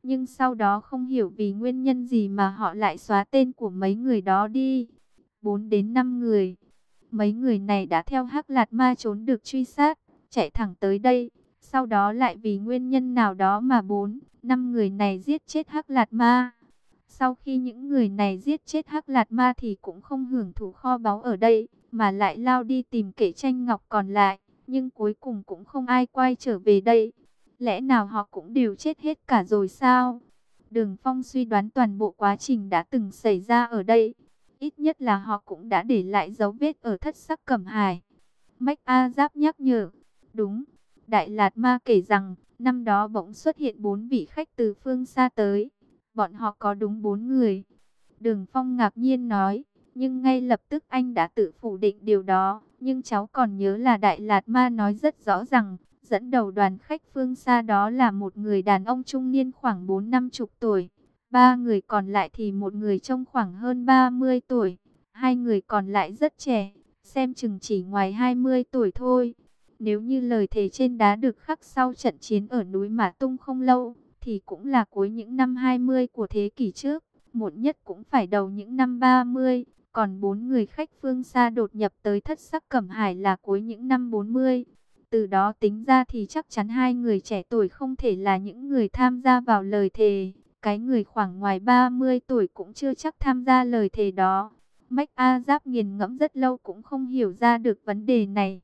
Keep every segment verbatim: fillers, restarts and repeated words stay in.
Nhưng sau đó không hiểu vì nguyên nhân gì mà họ lại xóa tên của mấy người đó đi. Bốn đến năm người. Mấy người này đã theo Hắc Lạt Ma trốn được truy sát, chạy thẳng tới đây. Sau đó lại vì nguyên nhân nào đó mà bốn, năm người này giết chết Hắc Lạt Ma. Sau khi những người này giết chết Hắc Lạt Ma thì cũng không hưởng thụ kho báu ở đây, mà lại lao đi tìm kẻ tranh ngọc còn lại. Nhưng cuối cùng cũng không ai quay trở về đây. Lẽ nào họ cũng đều chết hết cả rồi sao? Đường Phong suy đoán toàn bộ quá trình đã từng xảy ra ở đây. Ít nhất là họ cũng đã để lại dấu vết ở Thất Sắc Cẩm Hải. Mách A Giáp nhắc nhở. Đúng, Đại Lạt Ma kể rằng, năm đó bỗng xuất hiện bốn vị khách từ phương xa tới. Bọn họ có đúng bốn người. Đường Phong ngạc nhiên nói, nhưng ngay lập tức anh đã tự phủ định điều đó. Nhưng cháu còn nhớ là Đại Lạt Ma nói rất rõ rằng, dẫn đầu đoàn khách phương xa đó là một người đàn ông trung niên khoảng bốn năm chục tuổi. Ba người còn lại thì một người trông khoảng hơn ba mươi tuổi. Hai người còn lại rất trẻ, xem chừng chỉ ngoài hai mươi tuổi thôi. Nếu như lời thề trên đá được khắc sau trận chiến ở núi Mã Tung không lâu, thì cũng là cuối những năm hai mươi của thế kỷ trước. Muộn nhất cũng phải đầu những năm ba mươi. Còn bốn người khách phương xa đột nhập tới Thất Sắc Cẩm Hải là cuối những năm bốn mươi. Từ đó tính ra thì chắc chắn hai người trẻ tuổi không thể là những người tham gia vào lời thề. Cái người khoảng ngoài ba mươi tuổi cũng chưa chắc tham gia lời thề đó. Mách A Giáp nghiền ngẫm rất lâu cũng không hiểu ra được vấn đề này.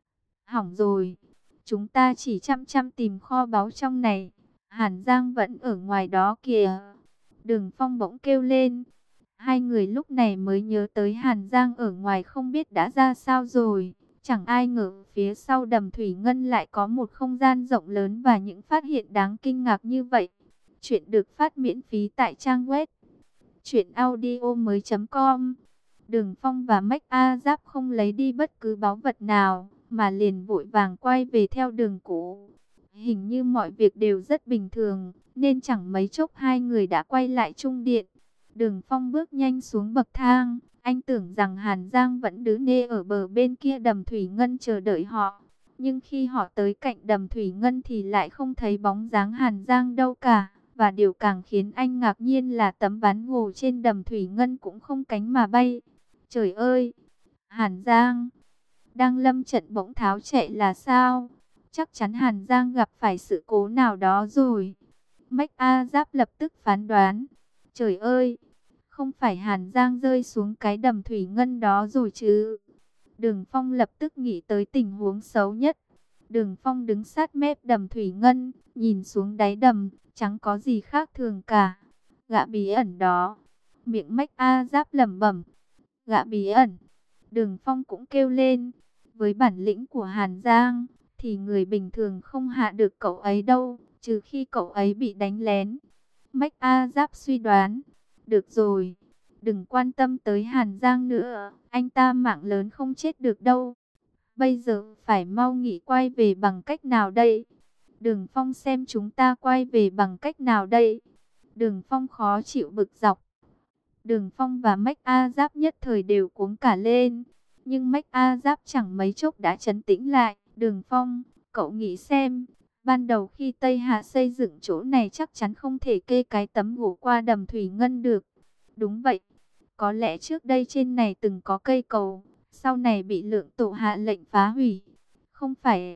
Hỏng rồi, chúng ta chỉ chăm chăm tìm kho báu trong này. Hàn Giang vẫn ở ngoài đó kìa. Đường Phong bỗng kêu lên. Hai người lúc này mới nhớ tới Hàn Giang ở ngoài không biết đã ra sao rồi. Chẳng ai ngờ phía sau đầm thủy ngân lại có một không gian rộng lớn và những phát hiện đáng kinh ngạc như vậy. Chuyện được phát miễn phí tại trang web truyện audio mới chấm com. Đường Phong và Mách A Giáp không lấy đi bất cứ báu vật nào, mà liền vội vàng quay về theo đường cũ. Hình như mọi việc đều rất bình thường, nên chẳng mấy chốc hai người đã quay lại trung điện. Đường Phong bước nhanh xuống bậc thang, anh tưởng rằng Hàn Giang vẫn đứng nê ở bờ bên kia đầm thủy ngân chờ đợi họ. Nhưng khi họ tới cạnh đầm thủy ngân thì lại không thấy bóng dáng Hàn Giang đâu cả. Và điều càng khiến anh ngạc nhiên là tấm ván gỗ trên đầm thủy ngân cũng không cánh mà bay. Trời ơi! Hàn Giang! Đang lâm trận bỗng tháo chạy là sao? Chắc chắn Hàn Giang gặp phải sự cố nào đó rồi. Mách A Giáp lập tức phán đoán. Trời ơi! Không phải Hàn Giang rơi xuống cái đầm thủy ngân đó rồi chứ? Đường Phong lập tức nghĩ tới tình huống xấu nhất. Đường Phong đứng sát mép đầm thủy ngân, nhìn xuống đáy đầm, chẳng có gì khác thường cả. Gã bí ẩn đó. Miệng Mách A Giáp lẩm bẩm. Gã bí ẩn. Đường Phong cũng kêu lên. Với bản lĩnh của Hàn Giang, thì người bình thường không hạ được cậu ấy đâu, trừ khi cậu ấy bị đánh lén. Mách A Giáp suy đoán. Được rồi, đừng quan tâm tới Hàn Giang nữa, anh ta mạng lớn không chết được đâu. Bây giờ phải mau nghĩ quay về bằng cách nào đây? Đường Phong xem chúng ta quay về bằng cách nào đây? Đường Phong khó chịu bực dọc. Đường Phong và Mách A Giáp nhất thời đều cuống cả lên. Nhưng Mách A Giáp chẳng mấy chốc đã trấn tĩnh lại. Đường Phong, cậu nghĩ xem, ban đầu khi Tây Hạ xây dựng chỗ này chắc chắn không thể kê cái tấm gỗ qua đầm thủy ngân được. Đúng vậy, có lẽ trước đây trên này từng có cây cầu, sau này bị Lượng Tổ hạ lệnh phá hủy. Không phải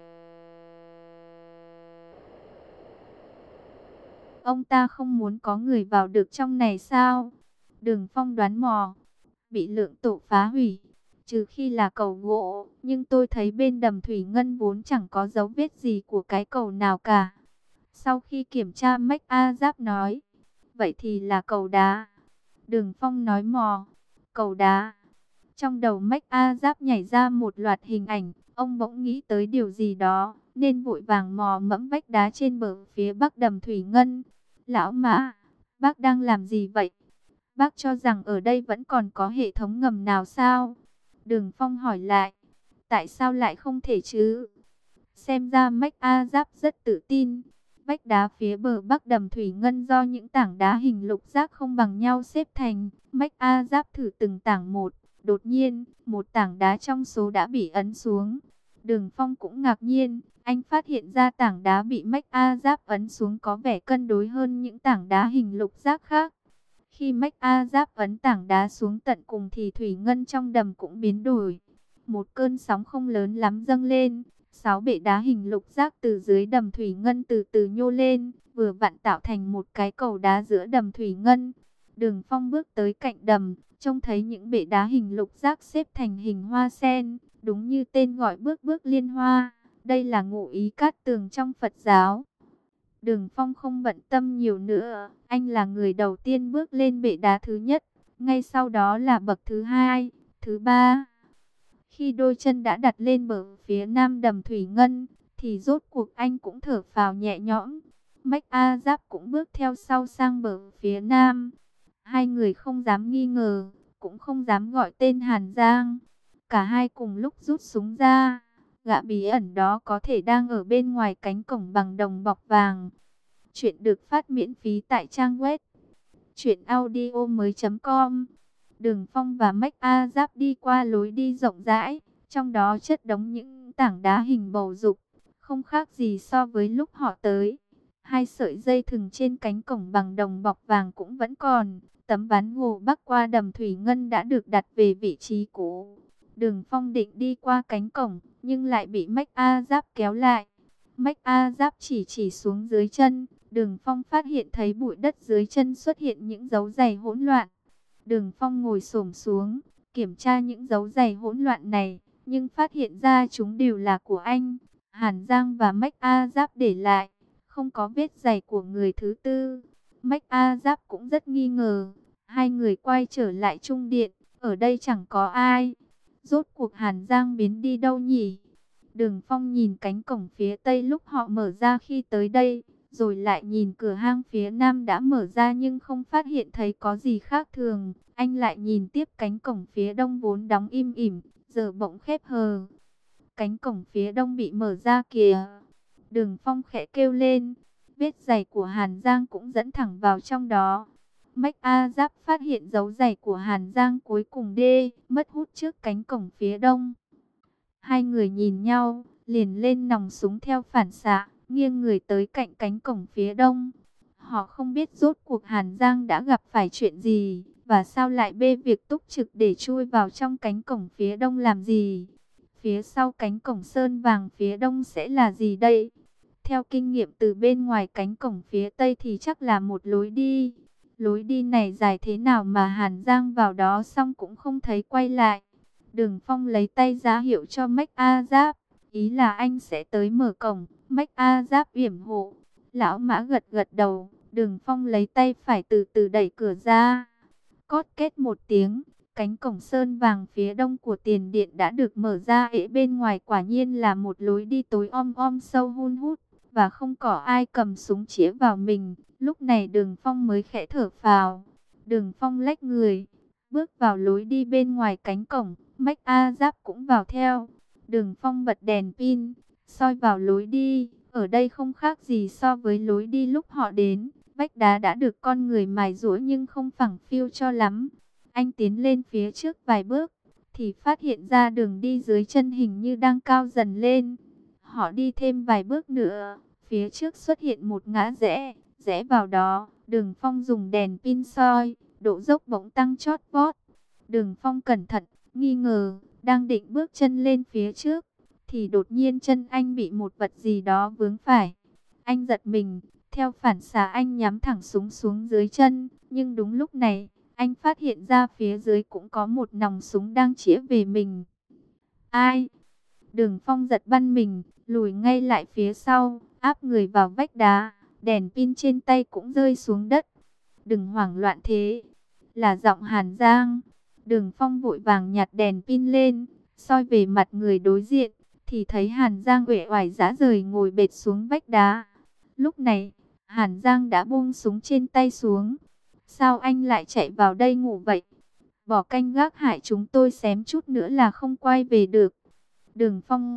ông ta không muốn có người vào được trong này sao? Đường Phong đoán mò. Bị Lượng Tổ phá hủy, trừ khi là cầu gỗ, nhưng tôi thấy bên đầm thủy ngân vốn chẳng có dấu vết gì của cái cầu nào cả. Sau khi kiểm tra, Mách A Giáp nói, vậy thì là cầu đá. Đường Phong nói mò, cầu đá. Trong đầu Mách A Giáp nhảy ra một loạt hình ảnh, ông bỗng nghĩ tới điều gì đó, nên vội vàng mò mẫm vách đá trên bờ phía bắc đầm thủy ngân. Lão Mã, bác đang làm gì vậy? Bác cho rằng ở đây vẫn còn có hệ thống ngầm nào sao? Đường Phong hỏi lại. Tại sao lại không thể chứ? Xem ra Mách A Giáp rất tự tin. Vách đá phía bờ bắc đầm thủy ngân do những tảng đá hình lục giác không bằng nhau xếp thành. Mách A Giáp thử từng tảng một. Đột nhiên, một tảng đá trong số đã bị ấn xuống. Đường Phong cũng ngạc nhiên, anh phát hiện ra tảng đá bị Mách A Giáp ấn xuống có vẻ cân đối hơn những tảng đá hình lục giác khác. Khi Mách A Giáp ấn tảng đá xuống tận cùng thì thủy ngân trong đầm cũng biến đổi. Một cơn sóng không lớn lắm dâng lên, sáu bệ đá hình lục giác từ dưới đầm thủy ngân từ từ nhô lên, vừa vặn tạo thành một cái cầu đá giữa đầm thủy ngân. Đường Phong bước tới cạnh đầm, trông thấy những bệ đá hình lục giác xếp thành hình hoa sen, đúng như tên gọi bước bước liên hoa. Đây là ngụ ý cát tường trong Phật giáo. Đường Phong không bận tâm nhiều nữa, anh là người đầu tiên bước lên bệ đá thứ nhất, ngay sau đó là bậc thứ hai, thứ ba. Khi đôi chân đã đặt lên bờ phía nam đầm thủy ngân, thì rốt cuộc anh cũng thở phào nhẹ nhõm. Mách A Giáp cũng bước theo sau sang bờ phía nam. Hai người không dám nghi ngờ, cũng không dám gọi tên Hàn Giang. Cả hai cùng lúc rút súng ra. Gã bí ẩn đó có thể đang ở bên ngoài cánh cổng bằng đồng bọc vàng. Chuyện được phát miễn phí tại trang web truyện audio mới chấm com. Đường Phong và Mách A Giáp đi qua lối đi rộng rãi, trong đó chất đống những tảng đá hình bầu dục, không khác gì so với lúc họ tới. Hai sợi dây thừng trên cánh cổng bằng đồng bọc vàng cũng vẫn còn, tấm ván gỗ bắc qua đầm thủy ngân đã được đặt về vị trí cũ. Đường Phong định đi qua cánh cổng, nhưng lại bị Mách A Giáp kéo lại. Mách A Giáp chỉ chỉ xuống dưới chân, Đường Phong phát hiện thấy bụi đất dưới chân xuất hiện những dấu giày hỗn loạn. Đường Phong ngồi xổm xuống, kiểm tra những dấu giày hỗn loạn này, nhưng phát hiện ra chúng đều là của anh, Hàn Giang và Mách A Giáp để lại, không có vết giày của người thứ tư. Mách A Giáp cũng rất nghi ngờ, hai người quay trở lại trung điện, ở đây chẳng có ai. Rốt cuộc Hàn Giang biến đi đâu nhỉ? Đường Phong nhìn cánh cổng phía tây lúc họ mở ra khi tới đây, rồi lại nhìn cửa hang phía nam đã mở ra nhưng không phát hiện thấy có gì khác thường. Anh lại nhìn tiếp cánh cổng phía đông vốn đóng im ỉm, giờ bỗng khép hờ. Cánh cổng phía đông bị mở ra kìa. Đường Phong khẽ kêu lên, vết giày của Hàn Giang cũng dẫn thẳng vào trong đó. Mách A Giáp phát hiện dấu giày của Hàn Giang cuối cùng đê, mất hút trước cánh cổng phía đông. Hai người nhìn nhau, liền lên nòng súng theo phản xạ, nghiêng người tới cạnh cánh cổng phía đông. Họ không biết rốt cuộc Hàn Giang đã gặp phải chuyện gì, và sao lại bê việc túc trực để chui vào trong cánh cổng phía đông làm gì. Phía sau cánh cổng sơn vàng phía đông sẽ là gì đây? Theo kinh nghiệm từ bên ngoài cánh cổng phía tây thì chắc là một lối đi. Lối đi này dài thế nào mà Hàn Giang vào đó xong cũng không thấy quay lại. Đường Phong lấy tay ra hiệu cho Mách A Giáp, ý là anh sẽ tới mở cổng. Mách A Giáp yểm hộ. Lão Mã gật gật đầu, Đường Phong lấy tay phải từ từ đẩy cửa ra. Cót két một tiếng, cánh cổng sơn vàng phía đông của tiền điện đã được mở ra. Ế bên ngoài quả nhiên là một lối đi tối om om sâu hun hút, và không có ai cầm súng chĩa vào mình. Lúc này Đường Phong mới khẽ thở phào. Đường Phong lách người, bước vào lối đi bên ngoài cánh cổng. Mách A Giáp cũng vào theo. Đường Phong bật đèn pin, soi vào lối đi. Ở đây không khác gì so với lối đi lúc họ đến. Vách đá đã được con người mài rũa nhưng không phẳng phiu cho lắm. Anh tiến lên phía trước vài bước, thì phát hiện ra đường đi dưới chân hình như đang cao dần lên. Họ đi thêm vài bước nữa, phía trước xuất hiện một ngã rẽ. Rẽ vào đó, Đường Phong dùng đèn pin soi, độ dốc bỗng tăng chót vót. Đường Phong cẩn thận, nghi ngờ, đang định bước chân lên phía trước, thì đột nhiên chân anh bị một vật gì đó vướng phải. Anh giật mình, theo phản xạ anh nhắm thẳng súng xuống dưới chân, nhưng đúng lúc này, anh phát hiện ra phía dưới cũng có một nòng súng đang chĩa về mình. Ai? Đường Phong giật băn mình, lùi ngay lại phía sau, áp người vào vách đá, đèn pin trên tay cũng rơi xuống đất. Đừng hoảng loạn thế, là giọng Hàn Giang. Đường Phong vội vàng nhặt đèn pin lên, soi về mặt người đối diện, thì thấy Hàn Giang uể oải rã rời ngồi bệt xuống vách đá. Lúc này, Hàn Giang đã buông súng trên tay xuống. Sao anh lại chạy vào đây ngủ vậy? Bỏ canh gác hại chúng tôi xém chút nữa là không quay về được. Đường Phong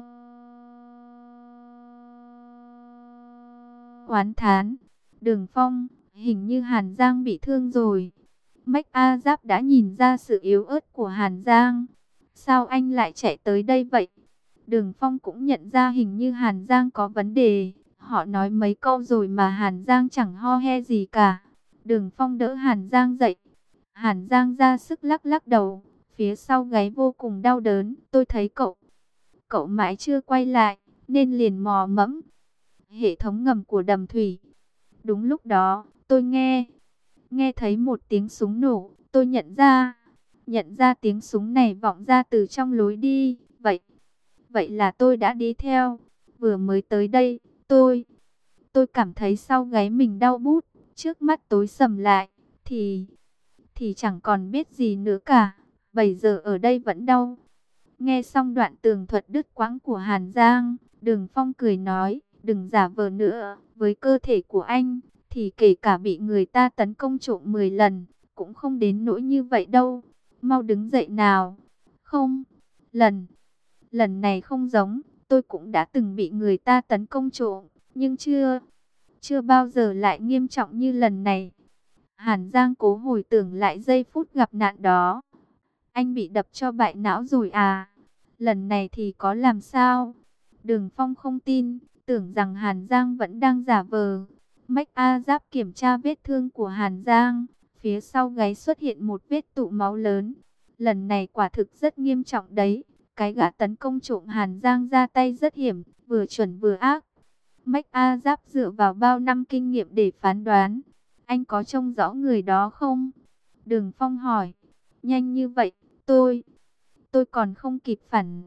oán thán. Đường Phong, hình như Hàn Giang bị thương rồi. Mách A Giáp đã nhìn ra sự yếu ớt của Hàn Giang. Sao anh lại chạy tới đây vậy? Đường Phong cũng nhận ra hình như Hàn Giang có vấn đề. Họ nói mấy câu rồi mà Hàn Giang chẳng ho he gì cả. Đường Phong đỡ Hàn Giang dậy. Hàn Giang ra sức lắc lắc đầu. Phía sau gáy vô cùng đau đớn. Tôi thấy cậu. Cậu mãi chưa quay lại. Nên liền mò mẫm. Hệ thống ngầm của đầm thủy. Đúng lúc đó, tôi nghe. Nghe thấy một tiếng súng nổ. Tôi nhận ra. Nhận ra tiếng súng này vọng ra từ trong lối đi. Vậy. Vậy là tôi đã đi theo. Vừa mới tới đây, tôi... Tôi cảm thấy sau gáy mình đau bút. Trước mắt tối sầm lại. Thì... Thì chẳng còn biết gì nữa cả. Bây giờ ở đây vẫn đau. Nghe xong đoạn tường thuật đứt quãng của Hàn Giang, Đường Phong cười nói, đừng giả vờ nữa, với cơ thể của anh, thì kể cả bị người ta tấn công trộm mười lần, cũng không đến nỗi như vậy đâu. Mau đứng dậy nào. Không, lần, lần này không giống, tôi cũng đã từng bị người ta tấn công trộm, nhưng chưa, chưa bao giờ lại nghiêm trọng như lần này. Hàn Giang cố hồi tưởng lại giây phút gặp nạn đó. Anh bị đập cho bại não rồi à? Lần này thì có làm sao? Đường Phong không tin, tưởng rằng Hàn Giang vẫn đang giả vờ. Mách A Giáp kiểm tra vết thương của Hàn Giang. Phía sau gáy xuất hiện một vết tụ máu lớn. Lần này quả thực rất nghiêm trọng đấy. Cái gã tấn công trộm Hàn Giang ra tay rất hiểm, vừa chuẩn vừa ác. Mách A Giáp dựa vào bao năm kinh nghiệm để phán đoán. Anh có trông rõ người đó không? Đường Phong hỏi. Nhanh như vậy, tôi... Tôi còn không kịp phản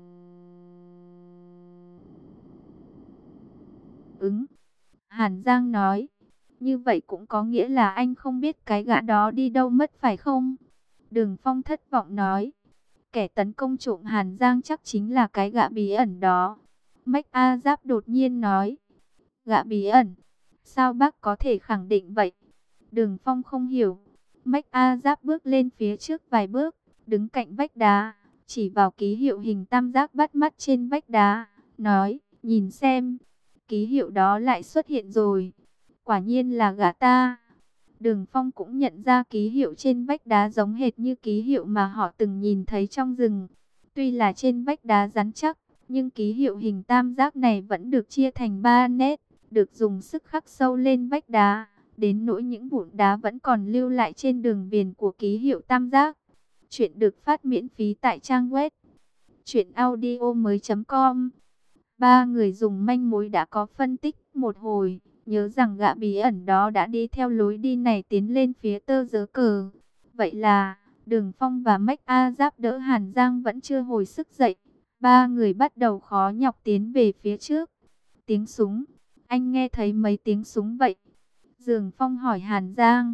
ứng. Hàn Giang nói. Như vậy cũng có nghĩa là anh không biết cái gã đó đi đâu mất phải không? Đường Phong thất vọng nói. Kẻ tấn công trộm Hàn Giang chắc chính là cái gã bí ẩn đó. Mách A Giáp đột nhiên nói. Gã bí ẩn? Sao bác có thể khẳng định vậy? Đường Phong không hiểu. Mách A Giáp bước lên phía trước vài bước, đứng cạnh vách đá, chỉ vào ký hiệu hình tam giác bắt mắt trên vách đá, nói, nhìn xem, ký hiệu đó lại xuất hiện rồi. Quả nhiên là gã ta. Đường Phong cũng nhận ra ký hiệu trên vách đá giống hệt như ký hiệu mà họ từng nhìn thấy trong rừng. Tuy là trên vách đá rắn chắc, nhưng ký hiệu hình tam giác này vẫn được chia thành ba nét, được dùng sức khắc sâu lên vách đá, đến nỗi những vụn đá vẫn còn lưu lại trên đường viền của ký hiệu tam giác. Chuyện được phát miễn phí tại trang web truyện audio mới chấm com. Ba người dùng manh mối đã có phân tích một hồi, nhớ rằng gã bí ẩn đó đã đi theo lối đi này tiến lên phía tơ dớ cờ. Vậy là, Đường Phong và Mách A Giáp đỡ Hàn Giang vẫn chưa hồi sức dậy. Ba người bắt đầu khó nhọc tiến về phía trước. Tiếng súng, anh nghe thấy mấy tiếng súng vậy? Đường Phong hỏi Hàn Giang.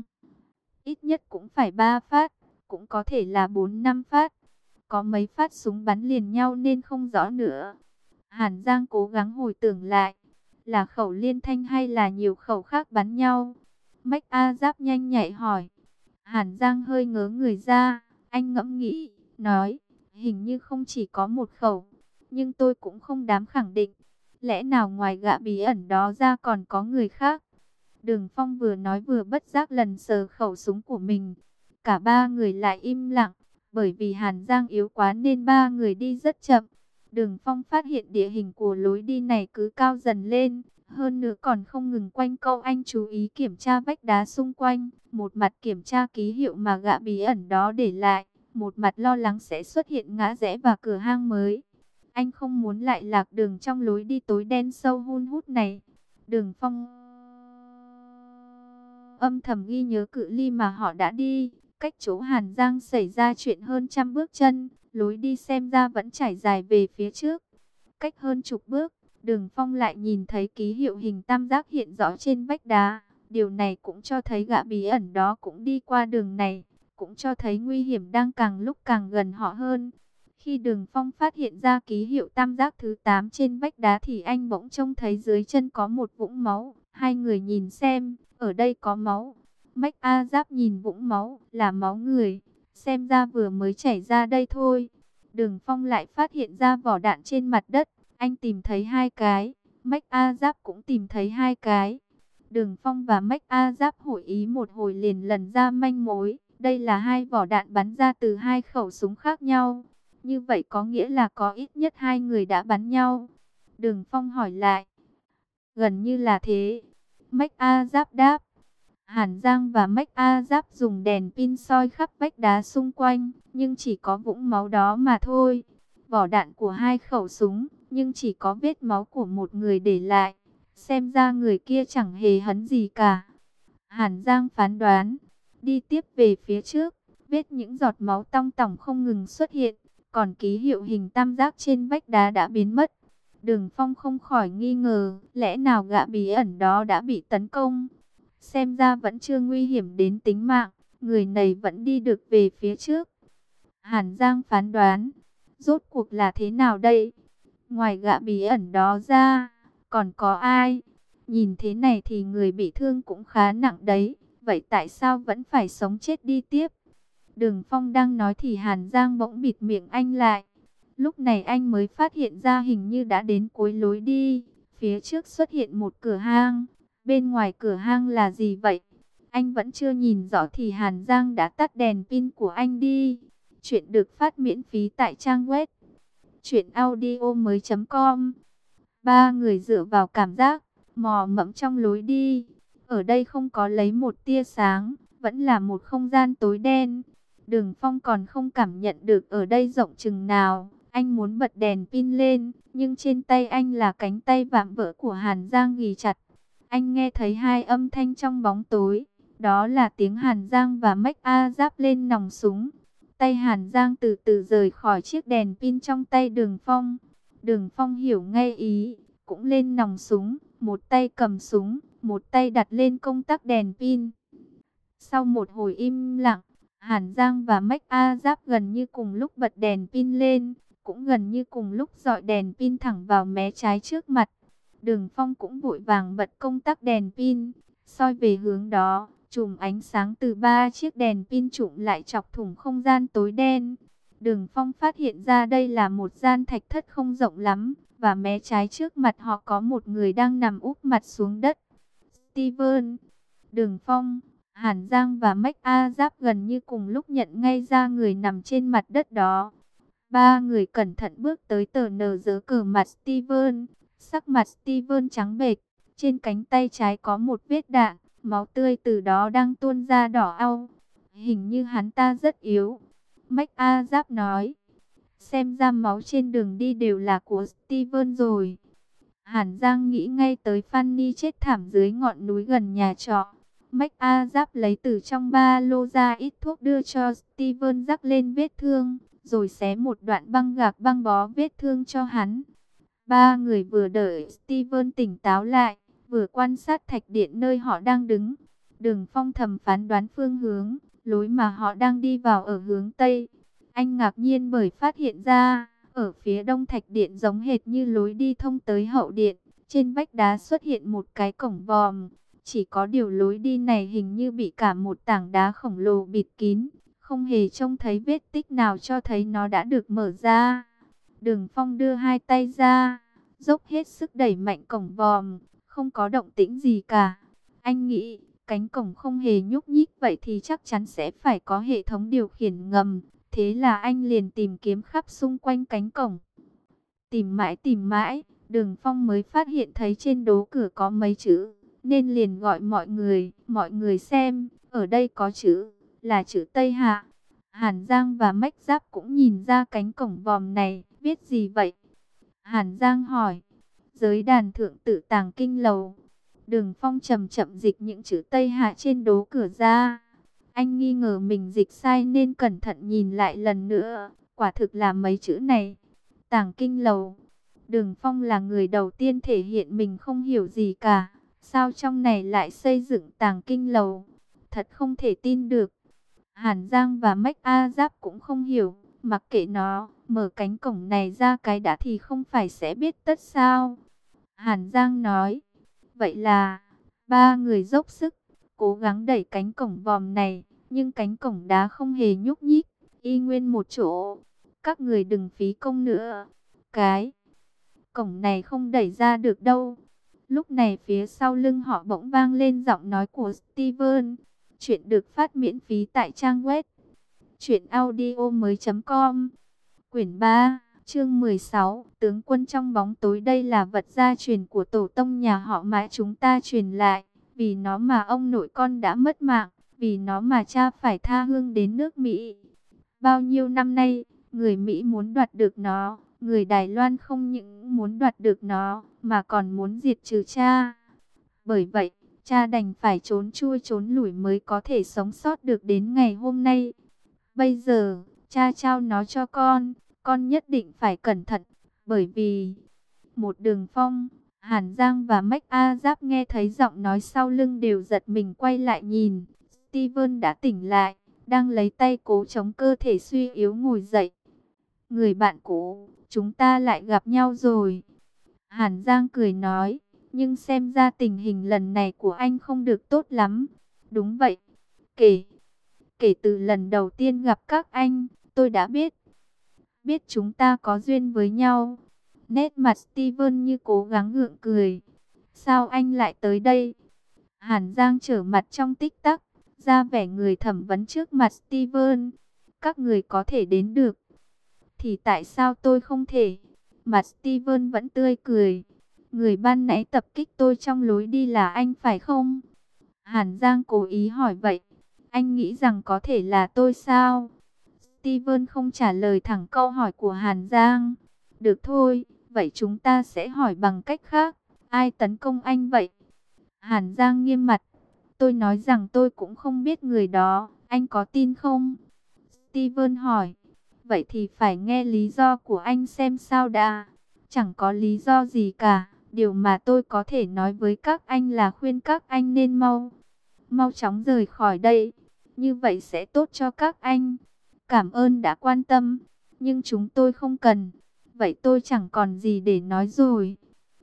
Ít nhất cũng phải ba phát, cũng có thể là bốn năm phát. Có mấy phát súng bắn liền nhau nên không rõ nữa. Hàn Giang cố gắng hồi tưởng lại, là khẩu liên thanh hay là nhiều khẩu khác bắn nhau? Mách A Giáp nhanh nhạy hỏi. Hàn Giang hơi ngớ người ra, anh ngẫm nghĩ, nói, hình như không chỉ có một khẩu, nhưng tôi cũng không dám khẳng định. Lẽ nào ngoài gã bí ẩn đó ra còn có người khác? Đường Phong vừa nói vừa bất giác lần sờ khẩu súng của mình. Cả ba người lại im lặng, bởi vì Hàn Giang yếu quá nên ba người đi rất chậm. Đường Phong phát hiện địa hình của lối đi này cứ cao dần lên, hơn nữa còn không ngừng quanh câu anh chú ý kiểm tra vách đá xung quanh, một mặt kiểm tra ký hiệu mà gã bí ẩn đó để lại, một mặt lo lắng sẽ xuất hiện ngã rẽ và cửa hang mới. Anh không muốn lại lạc đường trong lối đi tối đen sâu hun hút này. Đường Phong âm thầm ghi nhớ cự ly mà họ đã đi, cách chỗ Hàn Giang xảy ra chuyện hơn trăm bước chân. Lối đi xem ra vẫn trải dài về phía trước. Cách hơn chục bước, Đường Phong lại nhìn thấy ký hiệu hình tam giác hiện rõ trên vách đá. Điều này cũng cho thấy gã bí ẩn đó cũng đi qua đường này, cũng cho thấy nguy hiểm đang càng lúc càng gần họ hơn. Khi Đường Phong phát hiện ra ký hiệu tam giác thứ tám trên vách đá thì anh bỗng trông thấy dưới chân có một vũng máu. Hai người nhìn xem, ở đây có máu. Mách A Giáp nhìn vũng máu, là máu người. Xem ra vừa mới chảy ra đây thôi. Đường Phong lại phát hiện ra vỏ đạn trên mặt đất. Anh tìm thấy hai cái. Mách A Giáp cũng tìm thấy hai cái. Đường Phong và Mách A Giáp hội ý một hồi liền lần ra manh mối. Đây là hai vỏ đạn bắn ra từ hai khẩu súng khác nhau. Như vậy có nghĩa là có ít nhất hai người đã bắn nhau. Đường Phong hỏi lại. Gần như là thế. Mách A Giáp đáp. Hàn Giang và Mách A Giáp dùng đèn pin soi khắp vách đá xung quanh, nhưng chỉ có vũng máu đó mà thôi. Vỏ đạn của hai khẩu súng, nhưng chỉ có vết máu của một người để lại. Xem ra người kia chẳng hề hấn gì cả. Hàn Giang phán đoán. Đi tiếp về phía trước, vết những giọt máu tong tỏng không ngừng xuất hiện, còn ký hiệu hình tam giác trên vách đá đã biến mất. Đường Phong không khỏi nghi ngờ, lẽ nào gã bí ẩn đó đã bị tấn công? Xem ra vẫn chưa nguy hiểm đến tính mạng, người này vẫn đi được về phía trước. Hàn Giang phán đoán, rốt cuộc là thế nào đây? Ngoài gã bí ẩn đó ra, còn có ai? Nhìn thế này thì người bị thương cũng khá nặng đấy, vậy tại sao vẫn phải sống chết đi tiếp? Đường Phong đang nói thì Hàn Giang bỗng bịt miệng anh lại. Lúc này anh mới phát hiện ra hình như đã đến cuối lối đi. Phía trước xuất hiện một cửa hang. Bên ngoài cửa hang là gì vậy? Anh vẫn chưa nhìn rõ thì Hàn Giang đã tắt đèn pin của anh đi. Chuyện được phát miễn phí tại trang web truyện audio mới chấm com. Ba người dựa vào cảm giác, mò mẫm trong lối đi. Ở đây không có lấy một tia sáng, vẫn là một không gian tối đen. Đường Phong còn không cảm nhận được ở đây rộng chừng nào. Anh muốn bật đèn pin lên, nhưng trên tay anh là cánh tay vạm vỡ của Hàn Giang ghì chặt. Anh nghe thấy hai âm thanh trong bóng tối. Đó là tiếng Hàn Giang và Mách A Giáp lên nòng súng. Tay Hàn Giang từ từ rời khỏi chiếc đèn pin trong tay Đường Phong. Đường Phong hiểu ngay ý, cũng lên nòng súng. Một tay cầm súng, một tay đặt lên công tắc đèn pin. Sau một hồi im lặng, Hàn Giang và Mách A Giáp gần như cùng lúc bật đèn pin lên, cũng gần như cùng lúc dọi đèn pin thẳng vào mé trái trước mặt. Đường Phong cũng vội vàng bật công tắc đèn pin, soi về hướng đó, chùm ánh sáng từ ba chiếc đèn pin trụm lại chọc thủng không gian tối đen. Đường Phong phát hiện ra đây là một gian thạch thất không rộng lắm, và mé trái trước mặt họ có một người đang nằm úp mặt xuống đất. Steven, Đường Phong, Hàn Giang và Mách A Giáp gần như cùng lúc nhận ngay ra người nằm trên mặt đất đó. Ba người cẩn thận bước tới tờ nờ giớ cờ mặt Steven. Sắc mặt Steven trắng bệch, trên cánh tay trái có một vết đạn, máu tươi từ đó đang tuôn ra đỏ au. Hình như hắn ta rất yếu. Mách A Giáp nói. Xem ra máu trên đường đi đều là của Steven rồi. Hàn Giang nghĩ ngay tới Fanny chết thảm dưới ngọn núi gần nhà trọ. Mách A Giáp lấy từ trong ba lô ra ít thuốc đưa cho Steven rắc lên vết thương, rồi xé một đoạn băng gạc băng bó vết thương cho hắn. Ba người vừa đợi Steven tỉnh táo lại, vừa quan sát thạch điện nơi họ đang đứng. Đường Phong thầm phán đoán phương hướng, lối mà họ đang đi vào ở hướng Tây. Anh ngạc nhiên bởi phát hiện ra, ở phía đông thạch điện giống hệt như lối đi thông tới hậu điện. Trên vách đá xuất hiện một cái cổng vòm. Chỉ có điều lối đi này hình như bị cả một tảng đá khổng lồ bịt kín. Không hề trông thấy vết tích nào cho thấy nó đã được mở ra. Đường Phong đưa hai tay ra, dốc hết sức đẩy mạnh cổng vòm, không có động tĩnh gì cả. Anh nghĩ, cánh cổng không hề nhúc nhích vậy thì chắc chắn sẽ phải có hệ thống điều khiển ngầm. Thế là anh liền tìm kiếm khắp xung quanh cánh cổng. Tìm mãi tìm mãi, Đường Phong mới phát hiện thấy trên đố cửa có mấy chữ, nên liền gọi mọi người, mọi người xem, ở đây có chữ, là chữ Tây Hạ. Hàn Giang và Mách Giáp cũng nhìn ra cánh cổng vòm này, viết gì vậy? Hàn Giang hỏi, giới đàn thượng tự tàng kinh lầu. Đường Phong chậm chậm dịch những chữ Tây Hạ trên đố cửa ra. Anh nghi ngờ mình dịch sai nên cẩn thận nhìn lại lần nữa, quả thực là mấy chữ này. Tàng kinh lầu. Đường Phong là người đầu tiên thể hiện mình không hiểu gì cả. Sao trong này lại xây dựng tàng kinh lầu? Thật không thể tin được. Hàn Giang và Mách A Giáp cũng không hiểu. Mặc kệ nó, mở cánh cổng này ra cái đã thì không phải sẽ biết tất sao? Hàn Giang nói. Vậy là, ba người dốc sức, cố gắng đẩy cánh cổng vòm này. Nhưng cánh cổng đá không hề nhúc nhích, y nguyên một chỗ. Các người đừng phí công nữa. Cái cổng này không đẩy ra được đâu. Lúc này phía sau lưng họ bỗng vang lên giọng nói của Steven. Chuyện được phát miễn phí tại trang web truyện audio mới chấm com. Quyển ba, chương mười sáu, tướng quân trong bóng tối. Đây là vật gia truyền của tổ tông nhà họ Mã chúng ta truyền lại. Vì nó mà ông nội con đã mất mạng, vì nó mà cha phải tha hương đến nước Mỹ. Bao nhiêu năm nay, người Mỹ muốn đoạt được nó, người Đài Loan không những muốn đoạt được nó, mà còn muốn diệt trừ cha. Bởi vậy, cha đành phải trốn chui trốn lủi mới có thể sống sót được đến ngày hôm nay. Bây giờ, cha trao nó cho con, con nhất định phải cẩn thận, bởi vì... Một Đường Phong, Hàn Giang và Mách A Giáp nghe thấy giọng nói sau lưng đều giật mình quay lại nhìn. Steven đã tỉnh lại, đang lấy tay cố chống cơ thể suy yếu ngồi dậy. Người bạn cũ, chúng ta lại gặp nhau rồi. Hàn Giang cười nói, nhưng xem ra tình hình lần này của anh không được tốt lắm. Đúng vậy, kể, kể từ lần đầu tiên gặp các anh, tôi đã biết, biết chúng ta có duyên với nhau. Nét mặt Steven như cố gắng gượng cười. Sao anh lại tới đây? Hàn Giang trở mặt trong tích tắc, ra vẻ người thẩm vấn trước mặt Steven. Các người có thể đến được, thì tại sao tôi không thể? Mặt Steven vẫn tươi cười. Người ban nãy tập kích tôi trong lối đi là anh phải không? Hàn Giang cố ý hỏi vậy. Anh nghĩ rằng có thể là tôi sao? Steven không trả lời thẳng câu hỏi của Hàn Giang. Được thôi, vậy chúng ta sẽ hỏi bằng cách khác. Ai tấn công anh vậy? Hàn Giang nghiêm mặt. Tôi nói rằng tôi cũng không biết người đó, anh có tin không? Steven hỏi. Vậy thì phải nghe lý do của anh xem sao đã. Chẳng có lý do gì cả. Điều mà tôi có thể nói với các anh là khuyên các anh nên mau, mau chóng rời khỏi đây. Như vậy sẽ tốt cho các anh. Cảm ơn đã quan tâm, nhưng chúng tôi không cần. Vậy tôi chẳng còn gì để nói rồi.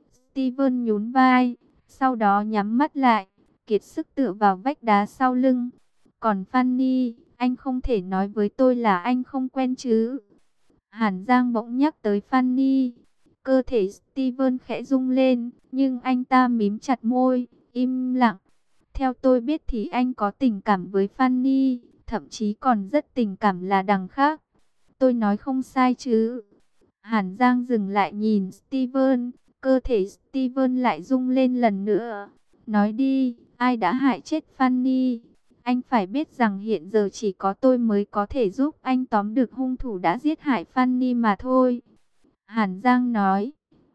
Steven nhún vai, sau đó nhắm mắt lại, kiệt sức tựa vào vách đá sau lưng. Còn Fanny, anh không thể nói với tôi là anh không quen chứ? Hàn Giang bỗng nhắc tới Fanny. Cơ thể Steven khẽ rung lên, nhưng anh ta mím chặt môi, im lặng. Theo tôi biết thì anh có tình cảm với Fanny, thậm chí còn rất tình cảm là đằng khác. Tôi nói không sai chứ? Hàn Giang dừng lại nhìn Steven, cơ thể Steven lại rung lên lần nữa. Nói đi, ai đã hại chết Fanny? Anh phải biết rằng hiện giờ chỉ có tôi mới có thể giúp anh tóm được hung thủ đã giết hại Fanny mà thôi. Hàn Giang nói.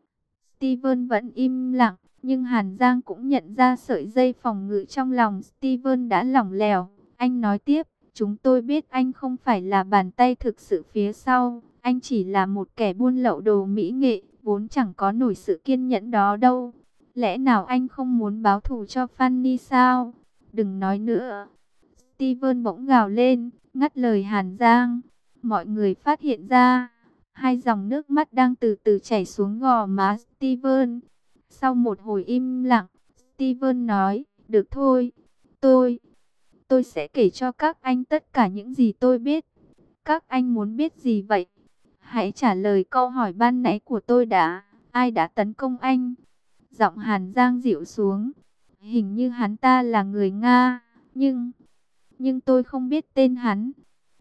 Steven vẫn im lặng, nhưng Hàn Giang cũng nhận ra sợi dây phòng ngự trong lòng Steven đã lỏng lẻo. Anh nói tiếp, chúng tôi biết anh không phải là bàn tay thực sự phía sau. Anh chỉ là một kẻ buôn lậu đồ mỹ nghệ, vốn chẳng có nổi sự kiên nhẫn đó đâu. Lẽ nào anh không muốn báo thù cho Fanny sao? Đừng nói nữa. Steven bỗng gào lên, ngắt lời Hàn Giang. Mọi người phát hiện ra, hai dòng nước mắt đang từ từ chảy xuống gò má Steven. Sau một hồi im lặng, Steven nói, được thôi, tôi, tôi sẽ kể cho các anh tất cả những gì tôi biết. Các anh muốn biết gì vậy? Hãy trả lời câu hỏi ban nãy của tôi đã. Ai đã tấn công anh? Giọng Hàn Giang dịu xuống. Hình như hắn ta là người Nga, nhưng... Nhưng tôi không biết tên hắn.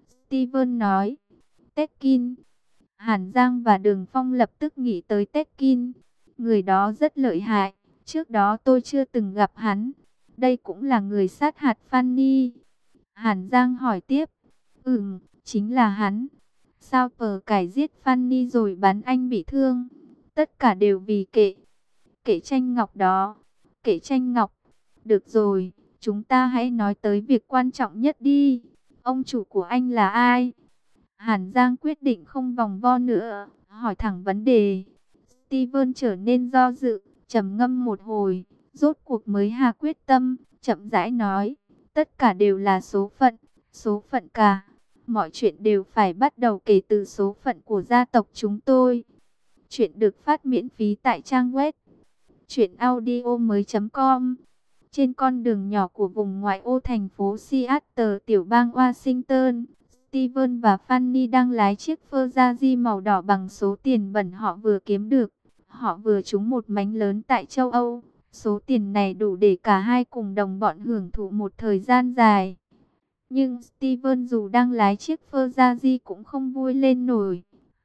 Steven nói. Tekin. Hàn Giang và Đường Phong lập tức nghĩ tới Tekin. Người đó rất lợi hại. Trước đó tôi chưa từng gặp hắn. Đây cũng là người sát hại Fanny. Hàn Giang hỏi tiếp. Ừm, chính là hắn. Sao pờ cải giết Fanny rồi bắn anh bị thương? Tất cả đều vì kệ. Kệ tranh ngọc đó. Kệ tranh ngọc. Được rồi, chúng ta hãy nói tới việc quan trọng nhất đi. Ông chủ của anh là ai? Hàn Giang quyết định không vòng vo nữa, hỏi thẳng vấn đề. Steven trở nên do dự, trầm ngâm một hồi, rốt cuộc mới hạ quyết tâm, chậm rãi nói. Tất cả đều là số phận, số phận cả. Mọi chuyện đều phải bắt đầu kể từ số phận của gia tộc chúng tôi. Chuyện được phát miễn phí tại trang web truyện audio mới chấm com. Trên con đường nhỏ của vùng ngoại ô thành phố Seattle, tiểu bang Washington, Steven và Fanny đang lái chiếc Ferrari màu đỏ bằng số tiền bẩn họ vừa kiếm được. Họ vừa trúng một mánh lớn tại châu Âu. Số tiền này đủ để cả hai cùng đồng bọn hưởng thụ một thời gian dài. Nhưng Steven dù đang lái chiếc Ferrari cũng không vui lên nổi.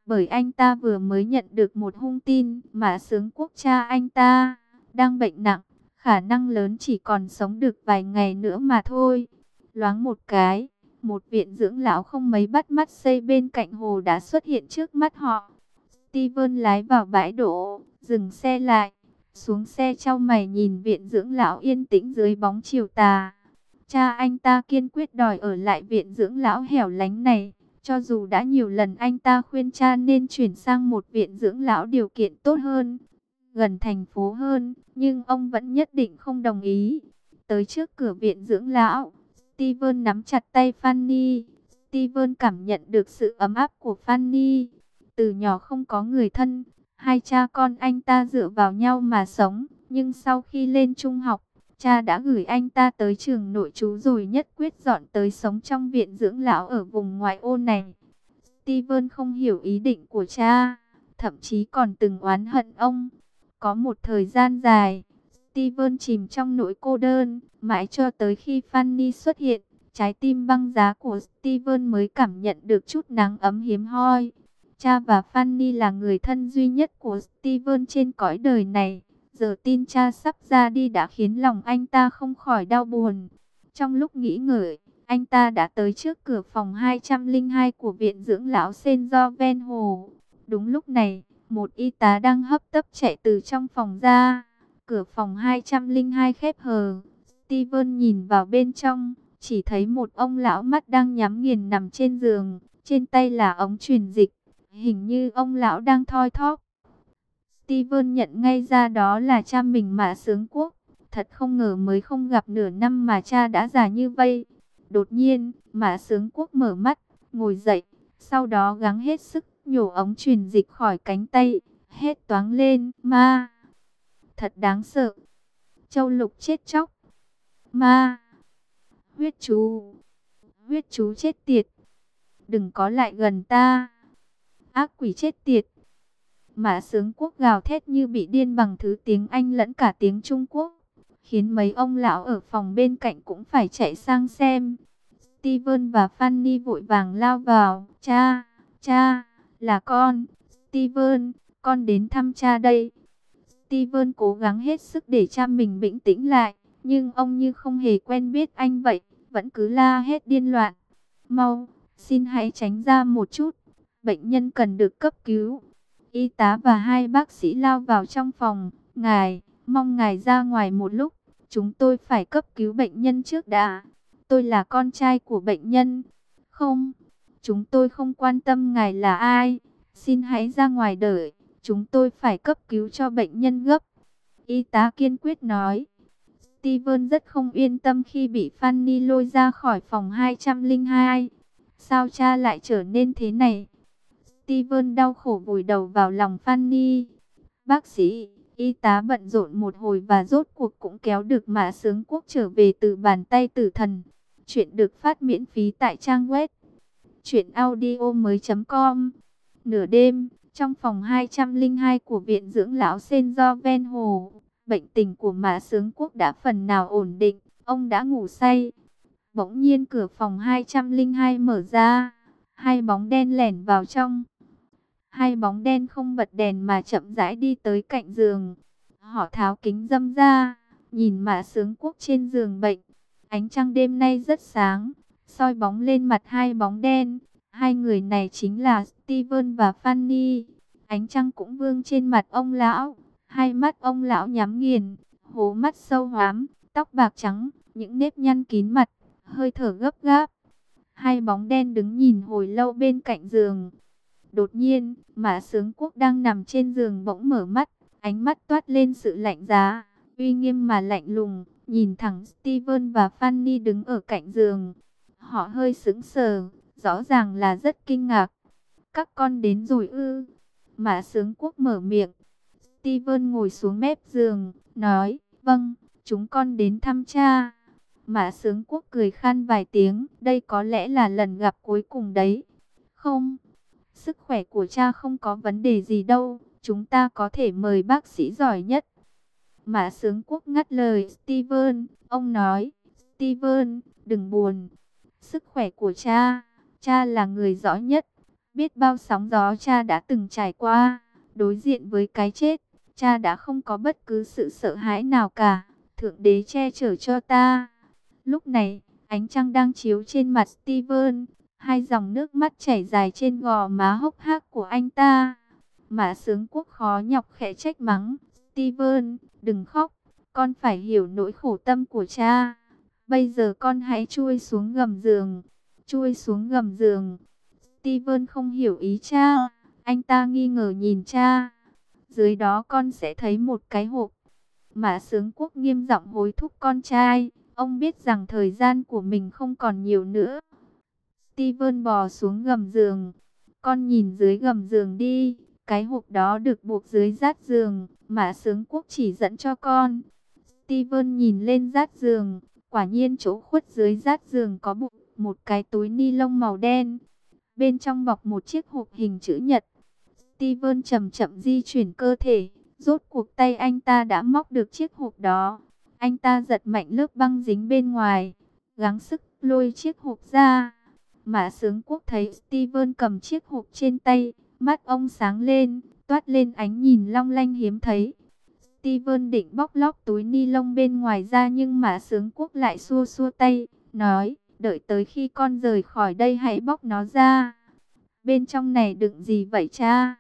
Bởi anh ta vừa mới nhận được một hung tin, Mã Sướng Quốc cha anh ta đang bệnh nặng, khả năng lớn chỉ còn sống được vài ngày nữa mà thôi. Loáng một cái, một viện dưỡng lão không mấy bắt mắt xây bên cạnh hồ đã xuất hiện trước mắt họ. Steven lái vào bãi đỗ, dừng xe lại, xuống xe chau mày nhìn viện dưỡng lão yên tĩnh dưới bóng chiều tà. Cha anh ta kiên quyết đòi ở lại viện dưỡng lão hẻo lánh này, cho dù đã nhiều lần anh ta khuyên cha nên chuyển sang một viện dưỡng lão điều kiện tốt hơn, gần thành phố hơn, nhưng ông vẫn nhất định không đồng ý. Tới trước cửa viện dưỡng lão, Steven nắm chặt tay Fanny. Steven cảm nhận được sự ấm áp của Fanny. Từ nhỏ không có người thân, hai cha con anh ta dựa vào nhau mà sống. Nhưng sau khi lên trung học, cha đã gửi anh ta tới trường nội trú rồi nhất quyết dọn tới sống trong viện dưỡng lão ở vùng ngoại ô này. Steven không hiểu ý định của cha, thậm chí còn từng oán hận ông. Có một thời gian dài, Steven chìm trong nỗi cô đơn, mãi cho tới khi Fanny xuất hiện, trái tim băng giá của Steven mới cảm nhận được chút nắng ấm hiếm hoi. Cha và Fanny là người thân duy nhất của Steven trên cõi đời này. Giờ tin cha sắp ra đi đã khiến lòng anh ta không khỏi đau buồn. Trong lúc nghĩ ngợi, anh ta đã tới trước cửa phòng hai trăm linh hai của viện dưỡng lão Sen do ven hồ. Đúng lúc này, một y tá đang hấp tấp chạy từ trong phòng ra. Cửa phòng hai trăm linh hai khép hờ. Steven nhìn vào bên trong, chỉ thấy một ông lão mắt đang nhắm nghiền nằm trên giường. Trên tay là ống truyền dịch, hình như ông lão đang thoi thóp. Steven nhận ngay ra đó là cha mình Mã Sướng Quốc. Thật không ngờ mới không gặp nửa năm mà cha đã già như vậy. Đột nhiên, Mã Sướng Quốc mở mắt, ngồi dậy, sau đó gắng hết sức nhổ ống truyền dịch khỏi cánh tay, hét toáng lên, ma. Thật đáng sợ. Châu Lục chết chóc. Ma. Huyết chú. Huyết chú chết tiệt. Đừng có lại gần ta. Ác quỷ chết tiệt. Mã Sướng Quốc gào thét như bị điên bằng thứ tiếng Anh lẫn cả tiếng Trung Quốc, khiến mấy ông lão ở phòng bên cạnh cũng phải chạy sang xem. Steven và Fanny vội vàng lao vào. Cha, cha, là con. Steven, con đến thăm cha đây. Steven cố gắng hết sức để cha mình bình tĩnh lại, nhưng ông như không hề quen biết anh vậy, vẫn cứ la hét điên loạn. Mau, xin hãy tránh ra một chút, bệnh nhân cần được cấp cứu. Y tá và hai bác sĩ lao vào trong phòng. Ngài, mong ngài ra ngoài một lúc, chúng tôi phải cấp cứu bệnh nhân trước đã. Tôi là con trai của bệnh nhân. Không, chúng tôi không quan tâm ngài là ai. Xin hãy ra ngoài đợi, chúng tôi phải cấp cứu cho bệnh nhân gấp. Y tá kiên quyết nói. Steven rất không yên tâm khi bị Fanny lôi ra khỏi phòng hai trăm linh hai. Sao cha lại trở nên thế này? Steven đau khổ vùi đầu vào lòng Fanny. Bác sĩ, y tá bận rộn một hồi và rốt cuộc cũng kéo được Mã Sướng Quốc trở về từ bàn tay tử thần. Chuyện được phát miễn phí tại trang web truyện audio mới chấm com. Nửa đêm, trong phòng hai trăm linh hai của viện dưỡng lão Sen do ven hồ, bệnh tình của Mã Sướng Quốc đã phần nào ổn định, ông đã ngủ say. Bỗng nhiên cửa phòng hai trăm linh hai mở ra, hai bóng đen lẻn vào trong. Hai bóng đen không bật đèn mà chậm rãi đi tới cạnh giường. Họ tháo kính râm ra, nhìn Mã Sướng Quốc trên giường bệnh. Ánh trăng đêm nay rất sáng, soi bóng lên mặt hai bóng đen. Hai người này chính là Steven và Fanny. Ánh trăng cũng vương trên mặt ông lão. Hai mắt ông lão nhắm nghiền, hố mắt sâu hoắm, tóc bạc trắng, những nếp nhăn kín mặt, hơi thở gấp gáp. Hai bóng đen đứng nhìn hồi lâu bên cạnh giường. Đột nhiên, Mã Sướng Quốc đang nằm trên giường bỗng mở mắt, ánh mắt toát lên sự lạnh giá, uy nghiêm mà lạnh lùng, nhìn thẳng Steven và Fanny đứng ở cạnh giường. Họ hơi sững sờ, rõ ràng là rất kinh ngạc. Các con đến rồi ư? Mã Sướng Quốc mở miệng. Steven ngồi xuống mép giường, nói, vâng, chúng con đến thăm cha. Mã Sướng Quốc cười khan vài tiếng, đây có lẽ là lần gặp cuối cùng đấy. Không, sức khỏe của cha không có vấn đề gì đâu, chúng ta có thể mời bác sĩ giỏi nhất. Mã Sướng Quốc ngắt lời Steven, ông nói, Steven, đừng buồn. Sức khỏe của cha, cha là người giỏi nhất. Biết bao sóng gió cha đã từng trải qua, đối diện với cái chết, cha đã không có bất cứ sự sợ hãi nào cả. Thượng đế che chở cho ta. Lúc này, ánh trăng đang chiếu trên mặt Steven, hai dòng nước mắt chảy dài trên gò má hốc hác của anh ta. Mã Sướng Quốc khó nhọc khẽ trách mắng, Steven, đừng khóc, con phải hiểu nỗi khổ tâm của cha. Bây giờ con hãy chui xuống gầm giường. Chui xuống gầm giường. Steven không hiểu ý cha, anh ta nghi ngờ nhìn cha. Dưới đó con sẽ thấy một cái hộp. Mã Sướng Quốc nghiêm giọng hối thúc con trai, ông biết rằng thời gian của mình không còn nhiều nữa. Steven bò xuống gầm giường. Con nhìn dưới gầm giường đi, cái hộp đó được buộc dưới rát giường, Mã Sướng Quốc chỉ dẫn cho con. Steven nhìn lên rát giường, quả nhiên chỗ khuất dưới rát giường có bụi, một cái túi ni lông màu đen. Bên trong bọc một chiếc hộp hình chữ nhật. Steven chậm chậm di chuyển cơ thể, rốt cuộc tay anh ta đã móc được chiếc hộp đó. Anh ta giật mạnh lớp băng dính bên ngoài, gắng sức lôi chiếc hộp ra. Mã Sướng Quốc thấy Steven cầm chiếc hộp trên tay, mắt ông sáng lên, toát lên ánh nhìn long lanh hiếm thấy. Steven định bóc lóp túi ni lông bên ngoài ra nhưng Mã Sướng Quốc lại xua xua tay, nói, đợi tới khi con rời khỏi đây hãy bóc nó ra. Bên trong này đựng gì vậy cha?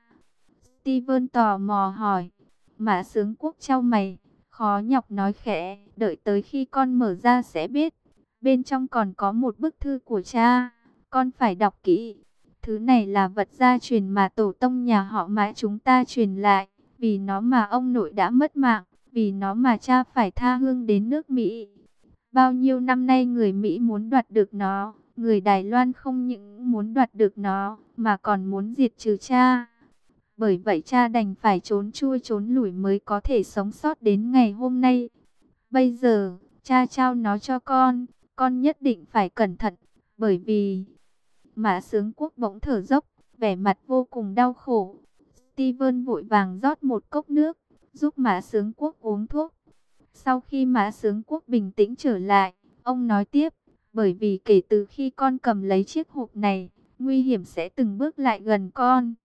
Steven tò mò hỏi. Mã Sướng Quốc chau mày, khó nhọc nói khẽ, đợi tới khi con mở ra sẽ biết. Bên trong còn có một bức thư của cha, con phải đọc kỹ. Thứ này là vật gia truyền mà tổ tông nhà họ Mã chúng ta truyền lại. Vì nó mà ông nội đã mất mạng, vì nó mà cha phải tha hương đến nước Mỹ. Bao nhiêu năm nay người Mỹ muốn đoạt được nó, người Đài Loan không những muốn đoạt được nó, mà còn muốn diệt trừ cha. Bởi vậy cha đành phải trốn chui trốn lủi mới có thể sống sót đến ngày hôm nay. Bây giờ, cha trao nó cho con, con nhất định phải cẩn thận, bởi vì... Mã Sướng Quốc bỗng thở dốc, vẻ mặt vô cùng đau khổ. Steven vội vàng rót một cốc nước, giúp Mã Sướng Quốc uống thuốc. Sau khi Mã Sướng Quốc bình tĩnh trở lại, ông nói tiếp, bởi vì kể từ khi con cầm lấy chiếc hộp này, nguy hiểm sẽ từng bước lại gần con.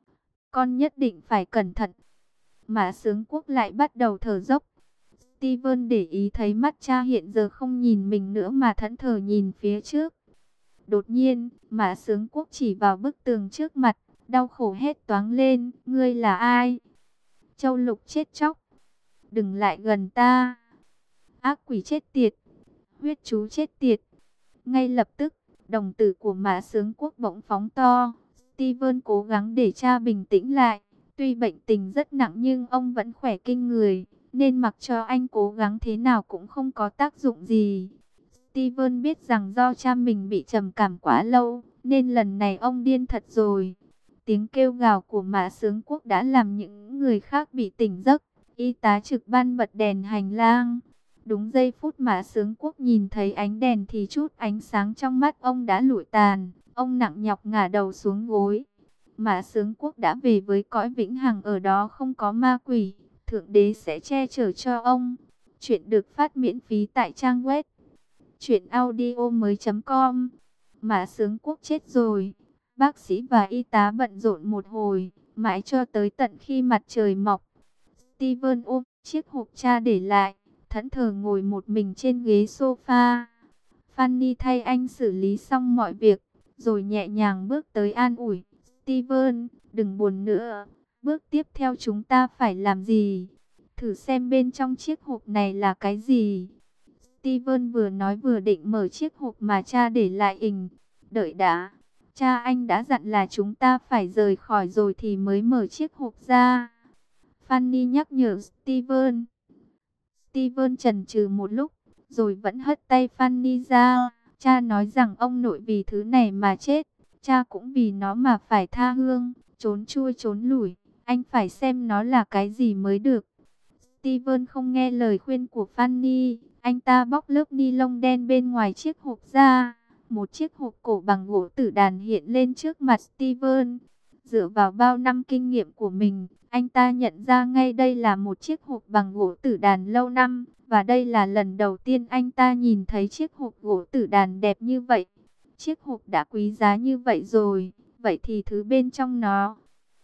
Con nhất định phải cẩn thận. Mã Sướng Quốc lại bắt đầu thở dốc. Steven để ý thấy mắt cha hiện giờ không nhìn mình nữa mà thẫn thờ nhìn phía trước. Đột nhiên, Mã Sướng Quốc chỉ vào bức tường trước mặt, đau khổ hét toáng lên, ngươi là ai? Châu Lục chết chóc, đừng lại gần ta. Ác quỷ chết tiệt, huyết chú chết tiệt. Ngay lập tức, đồng tử của Mã Sướng Quốc bỗng phóng to. Steven cố gắng để cha bình tĩnh lại. Tuy bệnh tình rất nặng nhưng ông vẫn khỏe kinh người, nên mặc cho anh cố gắng thế nào cũng không có tác dụng gì. Steven biết rằng do cha mình bị trầm cảm quá lâu, nên lần này ông điên thật rồi. Tiếng kêu gào của Mã Sướng Quốc đã làm những người khác bị tỉnh giấc. Y tá trực ban bật đèn hành lang. Đúng giây phút Mã Sướng Quốc nhìn thấy ánh đèn thì chút ánh sáng trong mắt ông đã lụi tàn. Ông nặng nhọc ngả đầu xuống gối. Mã Sướng Quốc đã về với cõi vĩnh hằng, ở đó không có ma quỷ. Thượng đế sẽ che chở cho ông. Chuyện được phát miễn phí tại trang web truyện audio mới chấm com. Mã Sướng Quốc chết rồi. Bác sĩ và y tá bận rộn một hồi, mãi cho tới tận khi mặt trời mọc. Steven ôm chiếc hộp cha để lại, thẫn thờ ngồi một mình trên ghế sofa. Fanny thay anh xử lý xong mọi việc, rồi nhẹ nhàng bước tới an ủi. Steven, đừng buồn nữa. Bước tiếp theo chúng ta phải làm gì? Thử xem bên trong chiếc hộp này là cái gì? Steven vừa nói vừa định mở chiếc hộp mà cha để lại. Ình, đợi đã. Cha anh đã dặn là chúng ta phải rời khỏi rồi thì mới mở chiếc hộp ra. Fanny nhắc nhở Steven. Steven chần chừ một lúc, rồi vẫn hất tay Fanny ra. Cha nói rằng ông nội vì thứ này mà chết. Cha cũng vì nó mà phải tha hương, trốn chui trốn lủi. Anh phải xem nó là cái gì mới được. Steven không nghe lời khuyên của Fanny. Anh ta bóc lớp ni lông đen bên ngoài chiếc hộp ra. Một chiếc hộp cổ bằng gỗ tử đàn hiện lên trước mặt Steven. Dựa vào bao năm kinh nghiệm của mình, anh ta nhận ra ngay đây là một chiếc hộp bằng gỗ tử đàn lâu năm. Và đây là lần đầu tiên anh ta nhìn thấy chiếc hộp gỗ tử đàn đẹp như vậy. Chiếc hộp đã quý giá như vậy rồi, vậy thì thứ bên trong nó.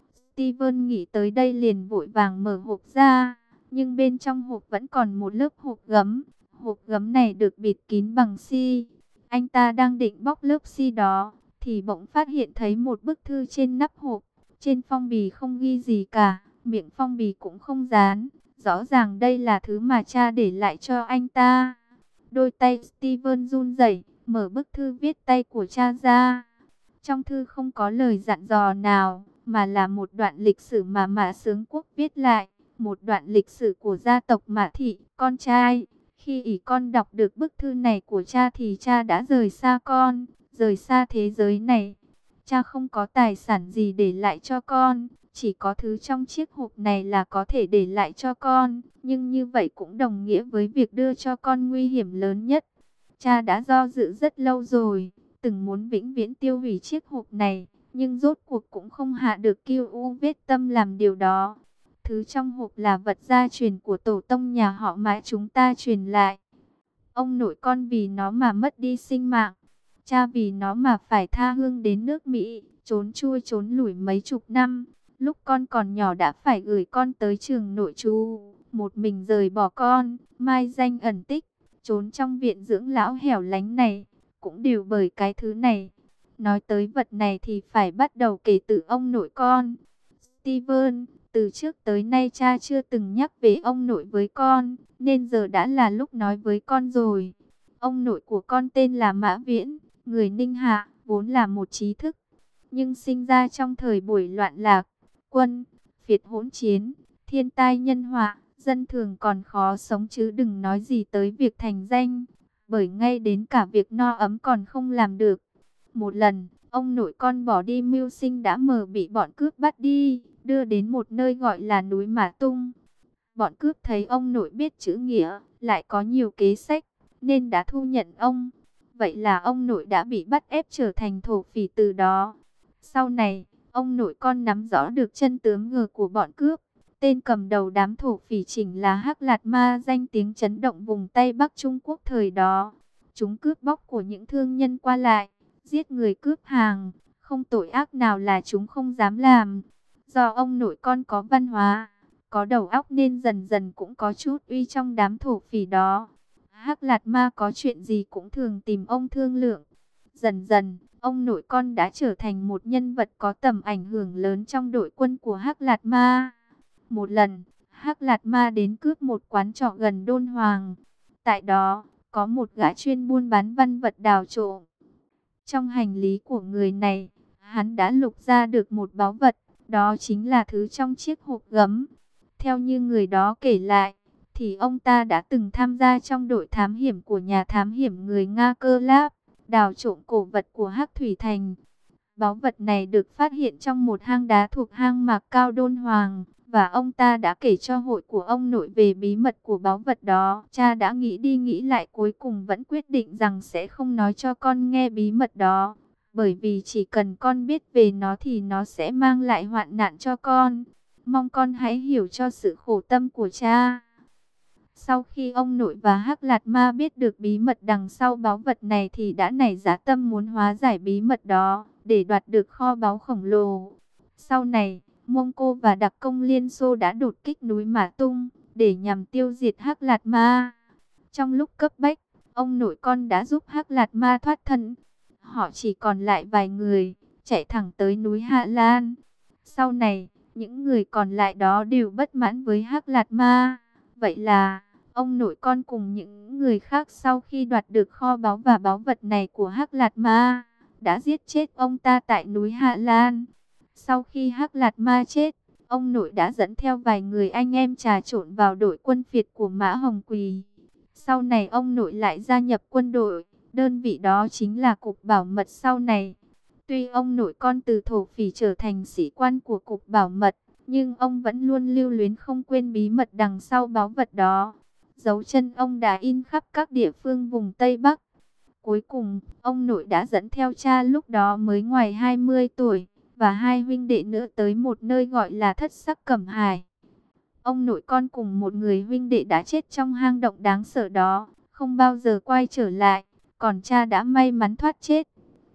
Steven nghĩ tới đây liền vội vàng mở hộp ra, nhưng bên trong hộp vẫn còn một lớp hộp gấm. Hộp gấm này được bịt kín bằng xi. Anh ta đang định bóc lớp xi đó, thì bỗng phát hiện thấy một bức thư trên nắp hộp. Trên phong bì không ghi gì cả, miệng phong bì cũng không dán. Rõ ràng đây là thứ mà cha để lại cho anh ta. Đôi tay Steven run rẩy, mở bức thư viết tay của cha ra. Trong thư không có lời dặn dò nào, mà là một đoạn lịch sử mà Mã Sướng Quốc viết lại. Một đoạn lịch sử của gia tộc Mã Thị, con trai. Khi ỷ con đọc được bức thư này của cha thì cha đã rời xa con, rời xa thế giới này. Cha không có tài sản gì để lại cho con, chỉ có thứ trong chiếc hộp này là có thể để lại cho con. Nhưng như vậy cũng đồng nghĩa với việc đưa cho con nguy hiểm lớn nhất. Cha đã do dự rất lâu rồi, từng muốn vĩnh viễn tiêu hủy chiếc hộp này, nhưng rốt cuộc cũng không hạ được kiêu u vết tâm làm điều đó. Thứ trong hộp là vật gia truyền của tổ tông nhà họ Mã chúng ta truyền lại. Ông nội con vì nó mà mất đi sinh mạng, cha vì nó mà phải tha hương đến nước Mỹ, trốn chui trốn lủi mấy chục năm. Lúc con còn nhỏ đã phải gửi con tới trường nội trú, một mình rời bỏ con, mai danh ẩn tích, trốn trong viện dưỡng lão hẻo lánh này, cũng đều bởi cái thứ này. Nói tới vật này thì phải bắt đầu kể từ ông nội con. Steven, từ trước tới nay cha chưa từng nhắc về ông nội với con, nên giờ đã là lúc nói với con rồi. Ông nội của con tên là Mã Viễn, người Ninh Hạ, vốn là một trí thức, nhưng sinh ra trong thời buổi loạn lạc, quân, phiệt hỗn chiến, thiên tai nhân họa, dân thường còn khó sống chứ đừng nói gì tới việc thành danh, bởi ngay đến cả việc no ấm còn không làm được. Một lần, ông nội con bỏ đi mưu sinh đã mờ bị bọn cướp bắt đi, đưa đến một nơi gọi là núi Mã Tung. Bọn cướp thấy ông nội biết chữ nghĩa, lại có nhiều kế sách, nên đã thu nhận ông. Vậy là ông nội đã bị bắt ép trở thành thổ phỉ từ đó. Sau này, ông nội con nắm rõ được chân tướng ngờ của bọn cướp. Tên cầm đầu đám thổ phỉ chính là Hắc Lạt Ma, danh tiếng chấn động vùng Tây Bắc Trung Quốc thời đó. Chúng cướp bóc của những thương nhân qua lại, giết người cướp hàng, không tội ác nào là chúng không dám làm. Do ông nội con có văn hóa, có đầu óc nên dần dần cũng có chút uy trong đám thổ phỉ đó. Hắc Lạt Ma có chuyện gì cũng thường tìm ông thương lượng. Dần dần, ông nội con đã trở thành một nhân vật có tầm ảnh hưởng lớn trong đội quân của Hắc Lạt Ma. Một lần, Hắc Lạt Ma đến cướp một quán trọ gần Đôn Hoàng. Tại đó, có một gã chuyên buôn bán văn vật đào trộm. Trong hành lý của người này, hắn đã lục ra được một báu vật, đó chính là thứ trong chiếc hộp gấm. Theo như người đó kể lại, thì ông ta đã từng tham gia trong đội thám hiểm của nhà thám hiểm người Nga Cơ Láp, đào trộm cổ vật của Hắc Thủy Thành. Báu vật này được phát hiện trong một hang đá thuộc hang Mạc Cao Đôn Hoàng, và ông ta đã kể cho hội của ông nội về bí mật của báu vật đó. Cha đã nghĩ đi nghĩ lại cuối cùng vẫn quyết định rằng sẽ không nói cho con nghe bí mật đó, bởi vì chỉ cần con biết về nó thì nó sẽ mang lại hoạn nạn cho con. Mong con hãy hiểu cho sự khổ tâm của cha. Sau khi ông nội và Hắc Lạt Ma biết được bí mật đằng sau báu vật này thì đã nảy giá tâm muốn hóa giải bí mật đó, để đoạt được kho báu khổng lồ. Sau này, Mông Cô và đặc công Liên Xô đã đột kích núi Mã Tung, để nhằm tiêu diệt Hắc Lạt Ma. Trong lúc cấp bách, ông nội con đã giúp Hắc Lạt Ma thoát thân. Họ chỉ còn lại vài người, chạy thẳng tới núi Hạ Lan. Sau này, những người còn lại đó đều bất mãn với Hắc Lạt Ma. Vậy là, ông nội con cùng những người khác sau khi đoạt được kho báu và báu vật này của Hắc Lạt Ma, đã giết chết ông ta tại núi Hạ Lan. Sau khi Hắc Lạt Ma chết, ông nội đã dẫn theo vài người anh em trà trộn vào đội quân phiệt của Mã Hồng Quỳ. Sau này ông nội lại gia nhập quân đội, đơn vị đó chính là Cục Bảo Mật sau này. Tuy ông nội con từ thổ phỉ trở thành sĩ quan của Cục Bảo Mật, nhưng ông vẫn luôn lưu luyến không quên bí mật đằng sau báu vật đó. Dấu chân ông đã in khắp các địa phương vùng Tây Bắc. Cuối cùng, ông nội đã dẫn theo cha lúc đó mới ngoài hai mươi tuổi, và hai huynh đệ nữa tới một nơi gọi là Thất Sắc Cẩm Hải. Ông nội con cùng một người huynh đệ đã chết trong hang động đáng sợ đó, không bao giờ quay trở lại, còn cha đã may mắn thoát chết.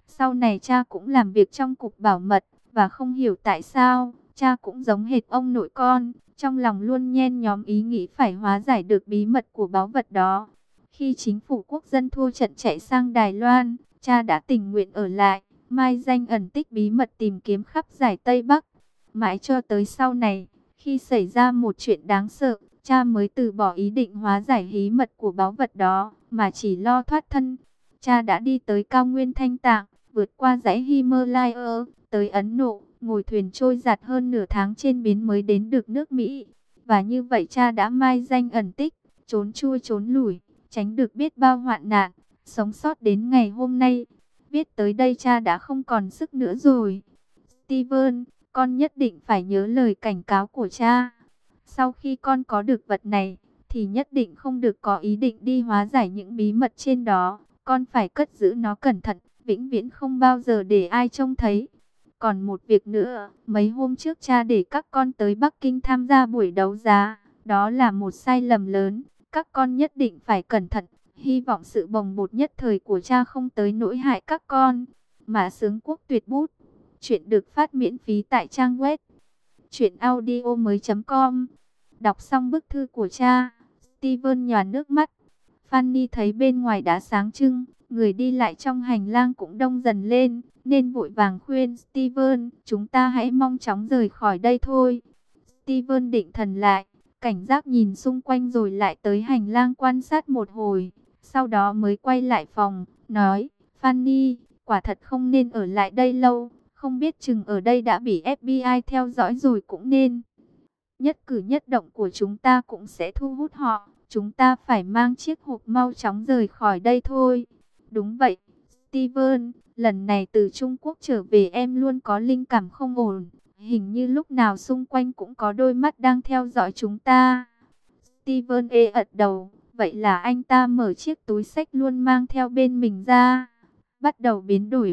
Sau này cha cũng làm việc trong cục bảo mật, và không hiểu tại sao, cha cũng giống hệt ông nội con, trong lòng luôn nhen nhóm ý nghĩ phải hóa giải được bí mật của báu vật đó. Khi chính phủ quốc dân thua trận chạy sang Đài Loan, cha đã tình nguyện ở lại, mai danh ẩn tích bí mật tìm kiếm khắp giải Tây Bắc. Mãi cho tới sau này, khi xảy ra một chuyện đáng sợ, cha mới từ bỏ ý định hóa giải bí mật của báu vật đó, mà chỉ lo thoát thân. Cha đã đi tới cao nguyên Thanh Tạng, vượt qua dãy Himalaya, tới Ấn Độ, ngồi thuyền trôi giạt hơn nửa tháng trên biển mới đến được nước Mỹ. Và như vậy cha đã mai danh ẩn tích, trốn chui trốn lủi, tránh được biết bao hoạn nạn, sống sót đến ngày hôm nay. Viết tới đây cha đã không còn sức nữa rồi. Steven, con nhất định phải nhớ lời cảnh cáo của cha. Sau khi con có được vật này, thì nhất định không được có ý định đi hóa giải những bí mật trên đó. Con phải cất giữ nó cẩn thận, vĩnh viễn không bao giờ để ai trông thấy. Còn một việc nữa, mấy hôm trước cha để các con tới Bắc Kinh tham gia buổi đấu giá. Đó là một sai lầm lớn, các con nhất định phải cẩn thận. Hy vọng sự bồng bột nhất thời của cha không tới nỗi hại các con. Mã Sướng Quốc tuyệt bút. Chuyện được phát miễn phí tại trang web truyện audio mới chấm com. Đọc xong bức thư của cha, Steven nhòa nước mắt. Fanny thấy bên ngoài đã sáng trưng, người đi lại trong hành lang cũng đông dần lên, nên vội vàng khuyên Steven, chúng ta hãy mong chóng rời khỏi đây thôi. Steven định thần lại, cảnh giác nhìn xung quanh rồi lại tới hành lang quan sát một hồi, sau đó mới quay lại phòng, nói, Fanny, quả thật không nên ở lại đây lâu, không biết chừng ở đây đã bị ép bi ai theo dõi rồi cũng nên. Nhất cử nhất động của chúng ta cũng sẽ thu hút họ. Chúng ta phải mang chiếc hộp mau chóng rời khỏi đây thôi. Đúng vậy, Steven, lần này từ Trung Quốc trở về em luôn có linh cảm không ổn. Hình như lúc nào xung quanh cũng có đôi mắt đang theo dõi chúng ta. Steven ê ật đầu, vậy là anh ta mở chiếc túi xách luôn mang theo bên mình ra. Bắt đầu biến đổi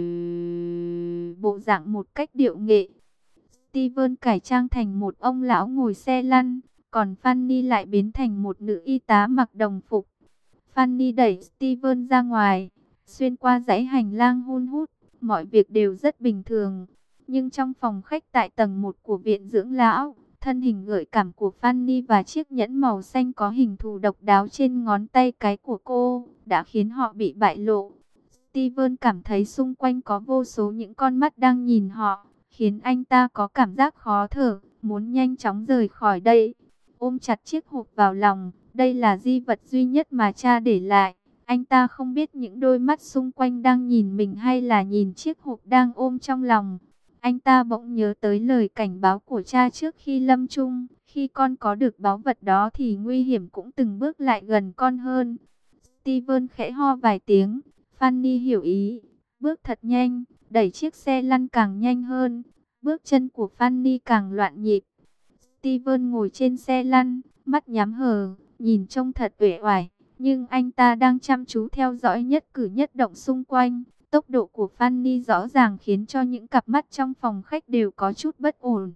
bộ dạng một cách điệu nghệ. Steven cải trang thành một ông lão ngồi xe lăn, còn Fanny lại biến thành một nữ y tá mặc đồng phục. Fanny đẩy Steven ra ngoài, xuyên qua dãy hành lang hun hút, mọi việc đều rất bình thường. Nhưng trong phòng khách tại tầng một của viện dưỡng lão, thân hình gợi cảm của Fanny và chiếc nhẫn màu xanh có hình thù độc đáo trên ngón tay cái của cô, đã khiến họ bị bại lộ. Steven cảm thấy xung quanh có vô số những con mắt đang nhìn họ, khiến anh ta có cảm giác khó thở, muốn nhanh chóng rời khỏi đây. Ôm chặt chiếc hộp vào lòng, đây là di vật duy nhất mà cha để lại. Anh ta không biết những đôi mắt xung quanh đang nhìn mình hay là nhìn chiếc hộp đang ôm trong lòng. Anh ta bỗng nhớ tới lời cảnh báo của cha trước khi lâm chung. Khi con có được báu vật đó thì nguy hiểm cũng từng bước lại gần con hơn. Steven khẽ ho vài tiếng. Fanny hiểu ý, bước thật nhanh, đẩy chiếc xe lăn càng nhanh hơn. Bước chân của Fanny càng loạn nhịp. Steven ngồi trên xe lăn, mắt nhắm hờ, nhìn trông thật uể oải. Nhưng anh ta đang chăm chú theo dõi nhất cử nhất động xung quanh. Tốc độ của Fanny rõ ràng khiến cho những cặp mắt trong phòng khách đều có chút bất ổn.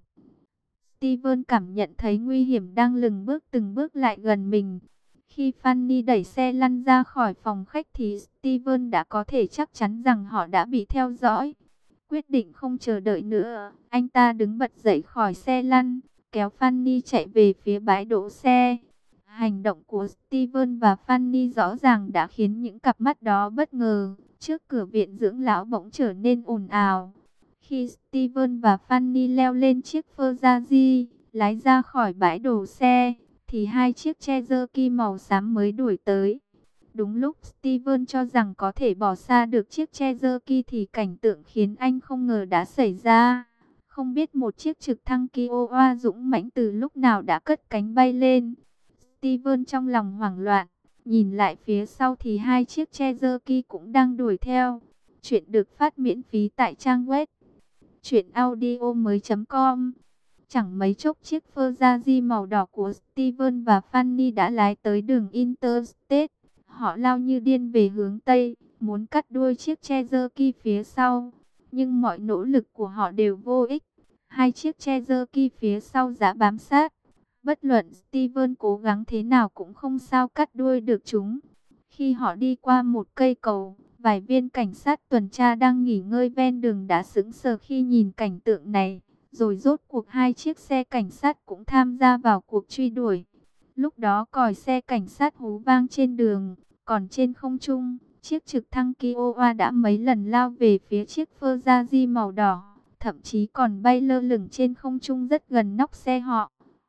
Steven cảm nhận thấy nguy hiểm đang ltừng bước từng bước lại gần mình. Khi Fanny đẩy xe lăn ra khỏi phòng khách thì Steven đã có thể chắc chắn rằng họ đã bị theo dõi. Quyết định không chờ đợi nữa, anh ta đứng bật dậy khỏi xe lăn, kéo Fanny chạy về phía bãi đỗ xe. Hành động của Steven và Fanny rõ ràng đã khiến những cặp mắt đó bất ngờ. Trước cửa viện dưỡng lão bỗng trở nên ồn ào. Khi Steven và Fanny leo lên chiếc Ferrari, lái ra khỏi bãi đổ xe, thì hai chiếc Cherokee màu xám mới đuổi tới. Đúng lúc Steven cho rằng có thể bỏ xa được chiếc Cherokee thì cảnh tượng khiến anh không ngờ đã xảy ra. Không biết một chiếc trực thăng Kiowa dũng mãnh từ lúc nào đã cất cánh bay lên. Steven trong lòng hoảng loạn, nhìn lại phía sau thì hai chiếc Cherokee cũng đang đuổi theo. Chuyện được phát miễn phí tại trang web truyện audio mới chấm com. Chẳng mấy chốc chiếc Ferrari màu đỏ của Steven và Fanny đã lái tới đường Interstate. Họ lao như điên về hướng Tây, muốn cắt đuôi chiếc Cherokee phía sau. Nhưng mọi nỗ lực của họ đều vô ích. Hai chiếc Cherokee phía sau giã bám sát. Bất luận Steven cố gắng thế nào cũng không sao cắt đuôi được chúng. Khi họ đi qua một cây cầu, Vài viên cảnh sát tuần tra đang nghỉ ngơi ven đường đã sững sờ khi nhìn cảnh tượng này. Rồi rốt cuộc hai chiếc xe cảnh sát cũng tham gia vào cuộc truy đuổi. Lúc đó còi xe cảnh sát hú vang trên đường, còn trên không trung, chiếc trực thăng Kiowa đã mấy lần lao về phía chiếc Ferrari màu đỏ, thậm chí còn bay lơ lửng trên không trung rất gần nóc xe họ.